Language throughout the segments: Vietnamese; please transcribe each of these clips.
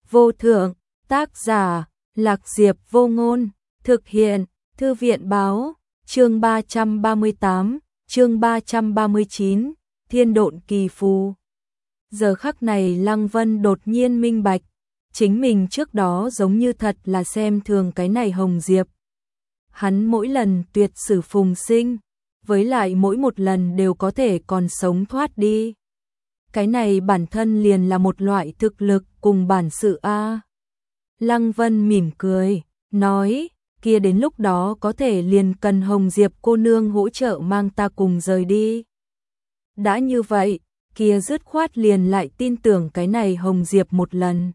vô thượng, tác giả, Lạc Diệp Vô Ngôn, thực hiện, Thư viện Báo, chương 338, chương 339, Thiên Độn Kỳ Phù. Giờ khắc này Lăng Vân đột nhiên minh bạch, chính mình trước đó giống như thật là xem thường cái này Hồng Diệp. Hắn mỗi lần tuyệt sử phùng sinh, với lại mỗi một lần đều có thể còn sống thoát đi. Cái này bản thân liền là một loại thực lực cùng bản sự a. Lăng Vân mỉm cười, nói, kia đến lúc đó có thể liền cần Hồng Diệp cô nương hỗ trợ mang ta cùng rời đi. Đã như vậy, kia dứt khoát liền lại tin tưởng cái này Hồng Diệp một lần.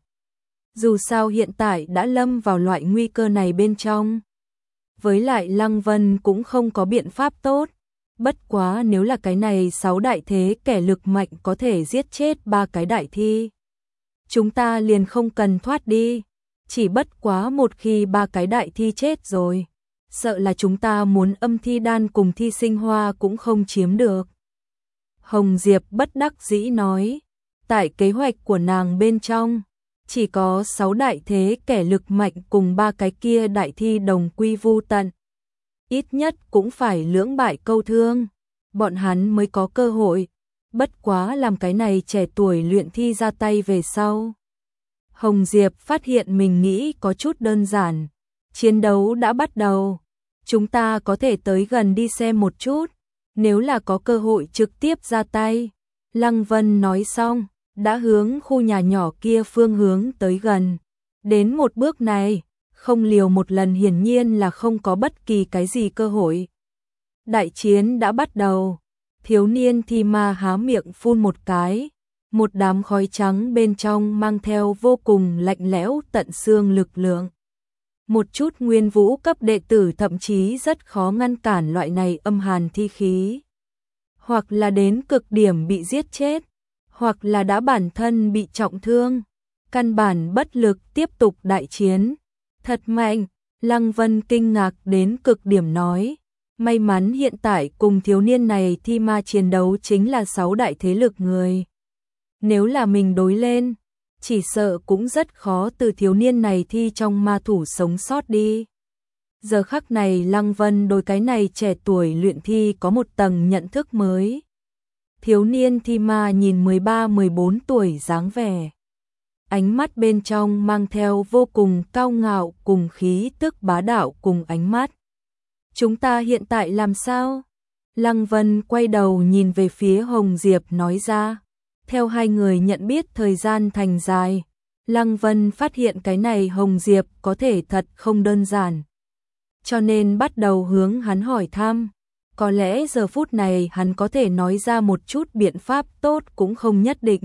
Dù sao hiện tại đã lâm vào loại nguy cơ này bên trong. Với lại Lăng Vân cũng không có biện pháp tốt. Bất quá nếu là cái này 6 đại thế kẻ lực mạnh có thể giết chết 3 cái đại thi, chúng ta liền không cần thoát đi. Chỉ bất quá một khi 3 cái đại thi chết rồi, sợ là chúng ta muốn âm thi đan cùng thi sinh hoa cũng không chiếm được. Hồng Diệp bất đắc dĩ nói, tại kế hoạch của nàng bên trong, chỉ có 6 đại thế kẻ lực mạnh cùng 3 cái kia đại thi đồng quy vu tận. Ít nhất cũng phải lưỡng bại câu thương, bọn hắn mới có cơ hội. Bất quá làm cái này trẻ tuổi luyện thi ra tay về sau. Hồng Diệp phát hiện mình nghĩ có chút đơn giản. Chiến đấu đã bắt đầu. Chúng ta có thể tới gần đi xem một chút. Nếu là có cơ hội trực tiếp ra tay. Lăng Vân nói xong, đã hướng khu nhà nhỏ kia phương hướng tới gần. Đến một bước này, không liều một lần hiển nhiên là không có bất kỳ cái gì cơ hội. Đại chiến đã bắt đầu. Thiếu niên thi ma há miệng phun một cái. Một đám khói trắng bên trong mang theo vô cùng lạnh lẽo tận xương lực lượng. Một chút nguyên vũ cấp đệ tử thậm chí rất khó ngăn cản loại này âm hàn thi khí. Hoặc là đến cực điểm bị giết chết, hoặc là đã bản thân bị trọng thương. Căn bản bất lực tiếp tục đại chiến. Thật mạnh, Lăng Vân kinh ngạc đến cực điểm nói. May mắn hiện tại cùng thiếu niên này thi ma chiến đấu chính là 6 đại thế lực người. Nếu là mình đối lên, chỉ sợ cũng rất khó từ thiếu niên này thi trong ma thủ sống sót đi. Giờ khắc này Lăng Vân đối cái này trẻ tuổi luyện thi có một tầng nhận thức mới. Thiếu niên thi ma nhìn 13-14 tuổi dáng vẻ. Ánh mắt bên trong mang theo vô cùng cao ngạo cùng khí tức bá đạo cùng ánh mắt. Chúng ta hiện tại làm sao? Lăng Vân quay đầu nhìn về phía Hồng Diệp nói ra. Theo hai người nhận biết thời gian thành dài, Lăng Vân phát hiện cái này Hồng Diệp có thể thật không đơn giản. Cho nên bắt đầu hướng hắn hỏi thăm. Có lẽ giờ phút này hắn có thể nói ra một chút biện pháp tốt cũng không nhất định.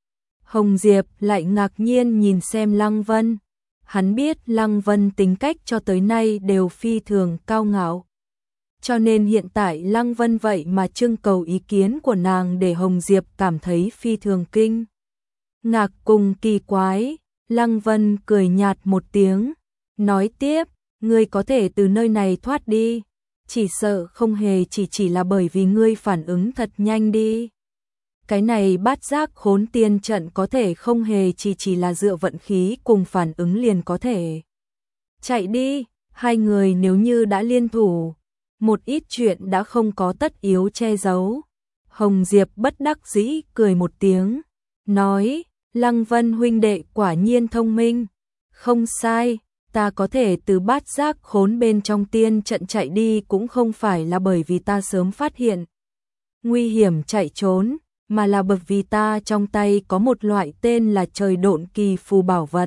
Hồng Diệp lại ngạc nhiên nhìn xem Lăng Vân. Hắn biết Lăng Vân tính cách cho tới nay đều phi thường cao ngạo. Cho nên hiện tại Lăng Vân vậy mà trưng cầu ý kiến của nàng để Hồng Diệp cảm thấy phi thường kinh ngạc cùng kỳ quái. Lăng Vân cười nhạt một tiếng, nói tiếp, ngươi có thể từ nơi này thoát đi, chỉ sợ không hề chỉ là bởi vì ngươi phản ứng thật nhanh đi. Cái này bát giác khốn tiên trận có thể không hề chỉ là dựa vận khí cùng phản ứng liền có thể chạy đi. Hai người nếu như đã liên thủ, một ít chuyện đã không có tất yếu che giấu. Hồng Diệp bất đắc dĩ cười một tiếng, nói, Lăng Vân huynh đệ quả nhiên thông minh. Không sai, ta có thể từ bát giác khốn bên trong tiên trận chạy đi cũng không phải là bởi vì ta sớm phát hiện nguy hiểm chạy trốn, mà là bởi vì ta trong tay có một loại tên là Trời Độn Kỳ Phù bảo vật.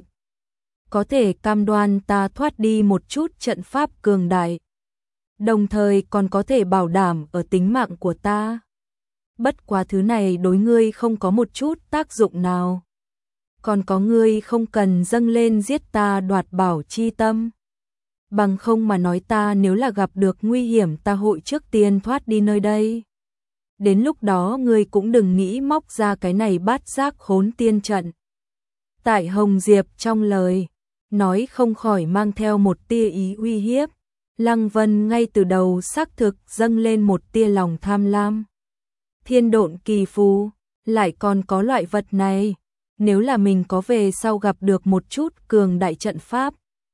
Có thể cam đoan ta thoát đi một chút trận pháp cường đại. Đồng thời còn có thể bảo đảm ở tính mạng của ta. Bất quá thứ này đối ngươi không có một chút tác dụng nào. Còn có ngươi không cần dâng lên giết ta đoạt bảo chi tâm. Bằng không mà nói ta nếu là gặp được nguy hiểm ta hội trước tiên thoát đi nơi đây. Đến lúc đó ngươi cũng đừng nghĩ móc ra cái này bát giác khốn tiên trận. Tại Hồng Diệp trong lời, nói không khỏi mang theo một tia ý uy hiếp. Lăng Vân ngay từ đầu xác thực dâng lên một tia lòng tham lam. Thiên Độn Kỳ Phù, lại còn có loại vật này. nếu là mình có về sau gặp được một chút cường đại trận pháp,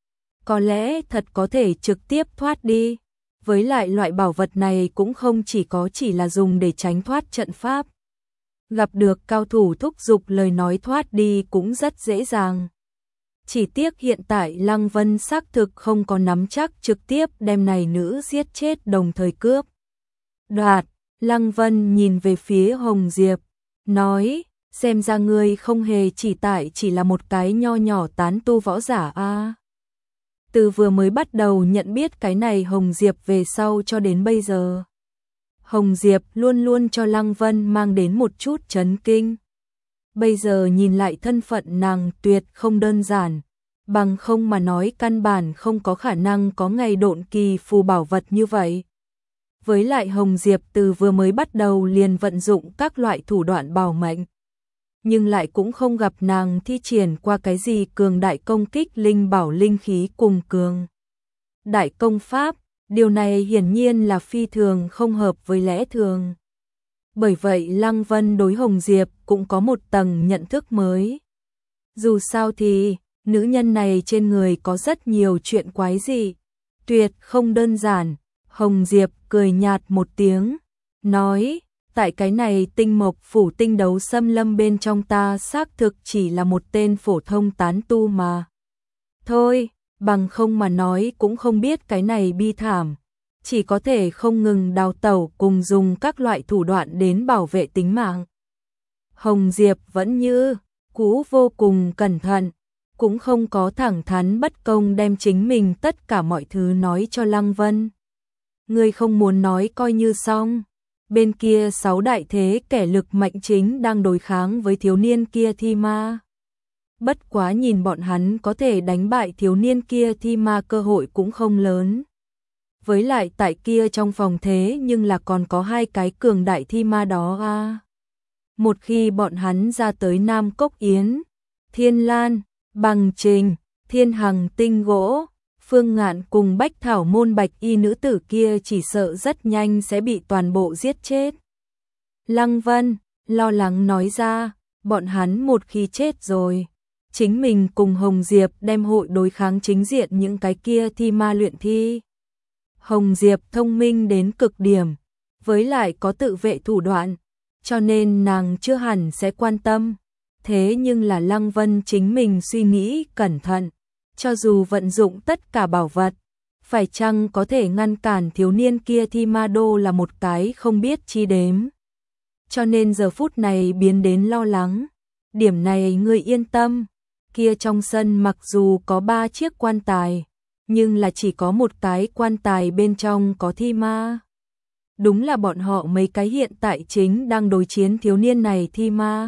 có lẽ thật có thể trực tiếp thoát đi. Với lại loại bảo vật này cũng không chỉ là dùng để tránh thoát trận pháp. Gặp được cao thủ thúc giục lời nói thoát đi cũng rất dễ dàng. Chỉ tiếc hiện tại Lăng Vân xác thực không có nắm chắc trực tiếp đem này nữ giết chết đồng thời cướp đoạt. Lăng Vân nhìn về phía Hồng Diệp, nói, xem ra ngươi không hề chỉ là một cái nho nhỏ tán tu võ giả a. Từ vừa mới bắt đầu nhận biết cái này Hồng Diệp về sau cho đến bây giờ, Hồng Diệp luôn luôn cho Lăng Vân mang đến một chút chấn kinh. Bây giờ nhìn lại thân phận nàng tuyệt không đơn giản, bằng không mà nói căn bản không có khả năng có ngày độn kỳ phù bảo vật như vậy. Với lại Hồng Diệp từ vừa mới bắt đầu liền vận dụng các loại thủ đoạn bảo mệnh, nhưng lại cũng không gặp nàng thi triển qua cái gì cường đại công kích linh bảo linh khí cùng cường đại công pháp, điều này hiển nhiên là phi thường không hợp với lẽ thường. Bởi vậy Lăng Vân đối Hồng Diệp cũng có một tầng nhận thức mới. Dù sao thì, nữ nhân này trên người có rất nhiều chuyện quái dị, tuyệt không đơn giản. Hồng Diệp cười nhạt một tiếng, nói, tại cái này Tinh Mộc phủ tinh đấu xâm lâm bên trong ta xác thực chỉ là một tên phổ thông tán tu mà. Thôi, bằng không mà nói cũng không biết cái này bi thảm, chỉ có thể không ngừng đào tẩu cùng dùng các loại thủ đoạn đến bảo vệ tính mạng. Hồng Diệp vẫn như cũ vô cùng cẩn thận, cũng không có thẳng thắn bất công đem chính mình tất cả mọi thứ nói cho Lăng Vân. Ngươi không muốn nói coi như xong. Bên kia 6 đại thế kẻ lực mạnh chính đang đối kháng với thiếu niên kia thi ma. Bất quá nhìn bọn hắn có thể đánh bại thiếu niên kia thi ma cơ hội cũng không lớn. Với lại tại kia trong phòng thế nhưng là còn có 2 cái cường đại thi ma đó a. Một khi bọn hắn ra tới Nam Cốc Yến, Thiên Lan, Bằng Trình, Thiên Hằng Tinh Gỗ, Phương Ngạn cùng Bách Thảo môn bạch y nữ tử kia chỉ sợ rất nhanh sẽ bị toàn bộ giết chết. Lăng Vân lo lắng nói ra, bọn hắn một khi chết rồi, chính mình cùng Hồng Diệp đem hội đối kháng chính diện những cái kia thi ma luyện thi. Hồng Diệp thông minh đến cực điểm, với lại có tự vệ thủ đoạn, cho nên nàng chưa hẳn sẽ quan tâm. Thế nhưng là Lăng Vân chính mình suy nghĩ cẩn thận, cho dù vận dụng tất cả bảo vật, phải chăng có thể ngăn cản thiếu niên kia thi ma đô là một cái không biết chi đếm. Cho nên giờ phút này biến đến lo lắng. Điểm này ngươi yên tâm, kia trong sân mặc dù có 3 chiếc quan tài, nhưng là chỉ có một cái quan tài bên trong có thi ma. Đúng là bọn họ mấy cái hiện tại chính đang đối chiến thiếu niên này thi ma.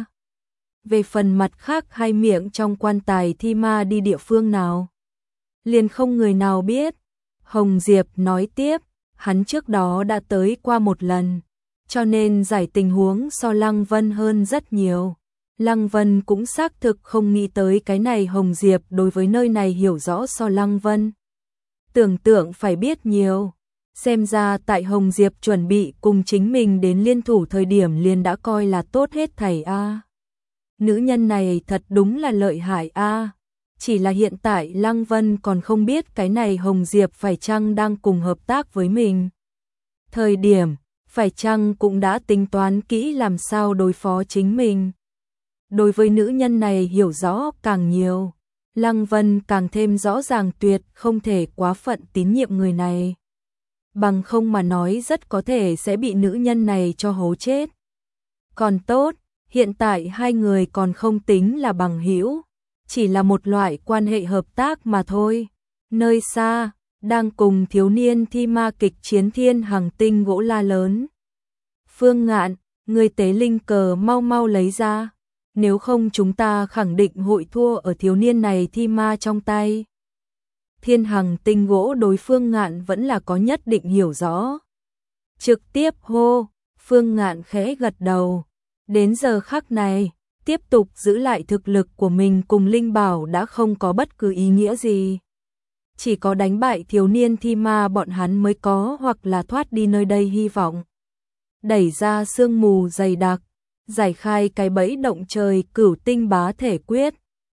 Về phần mặt khác 2 miệng trong quan tài thi ma đi địa phương nào, liền không người nào biết. Hồng Diệp nói tiếp, hắn trước đó đã tới qua một lần, cho nên giải tình huống so Lăng Vân hơn rất nhiều. Lăng Vân cũng xác thực không nghĩ tới cái này Hồng Diệp đối với nơi này hiểu rõ so Lăng Vân tưởng tượng phải biết nhiều. Xem ra tại Hồng Diệp chuẩn bị cùng chính mình đến liên thủ thời điểm liền đã coi là tốt hết thảy a. Nữ nhân này thật đúng là lợi hại a. Chỉ là hiện tại Lăng Vân còn không biết cái này Hồng Diệp phải chăng đang cùng hợp tác với mình. Thời điểm, phải chăng cũng đã tính toán kỹ làm sao đối phó chính mình. Đối với nữ nhân này hiểu rõ càng nhiều, Lăng Vân càng thêm rõ ràng tuyệt không thể quá phận tín nhiệm người này. Bằng không mà nói rất có thể sẽ bị nữ nhân này cho hố chết. Còn tốt, hiện tại 2 người còn không tính là bằng hữu, chỉ là một loại quan hệ hợp tác mà thôi. Nơi xa, đang cùng thiếu niên thi ma kịch chiến Thiên Hằng Tinh Gỗ la lớn. Phương Ngạn, người tế linh cờ mau mau lấy ra, nếu không chúng ta khẳng định hội thua ở thiếu niên này thi ma trong tay. Thiên Hằng Tinh Gỗ đối Phương Ngạn vẫn là có nhất định hiểu rõ. Trực tiếp hô, Phương Ngạn khẽ gật đầu. Đến giờ khắc này, tiếp tục giữ lại thực lực của mình cùng linh bảo đã không có bất cứ ý nghĩa gì. Chỉ có đánh bại thiếu niên thi ma bọn hắn mới có hoặc là thoát đi nơi đây hy vọng. Đẩy ra sương mù dày đặc, giải khai cái bẫy động trời Cửu Tinh Bá Thể Quyết.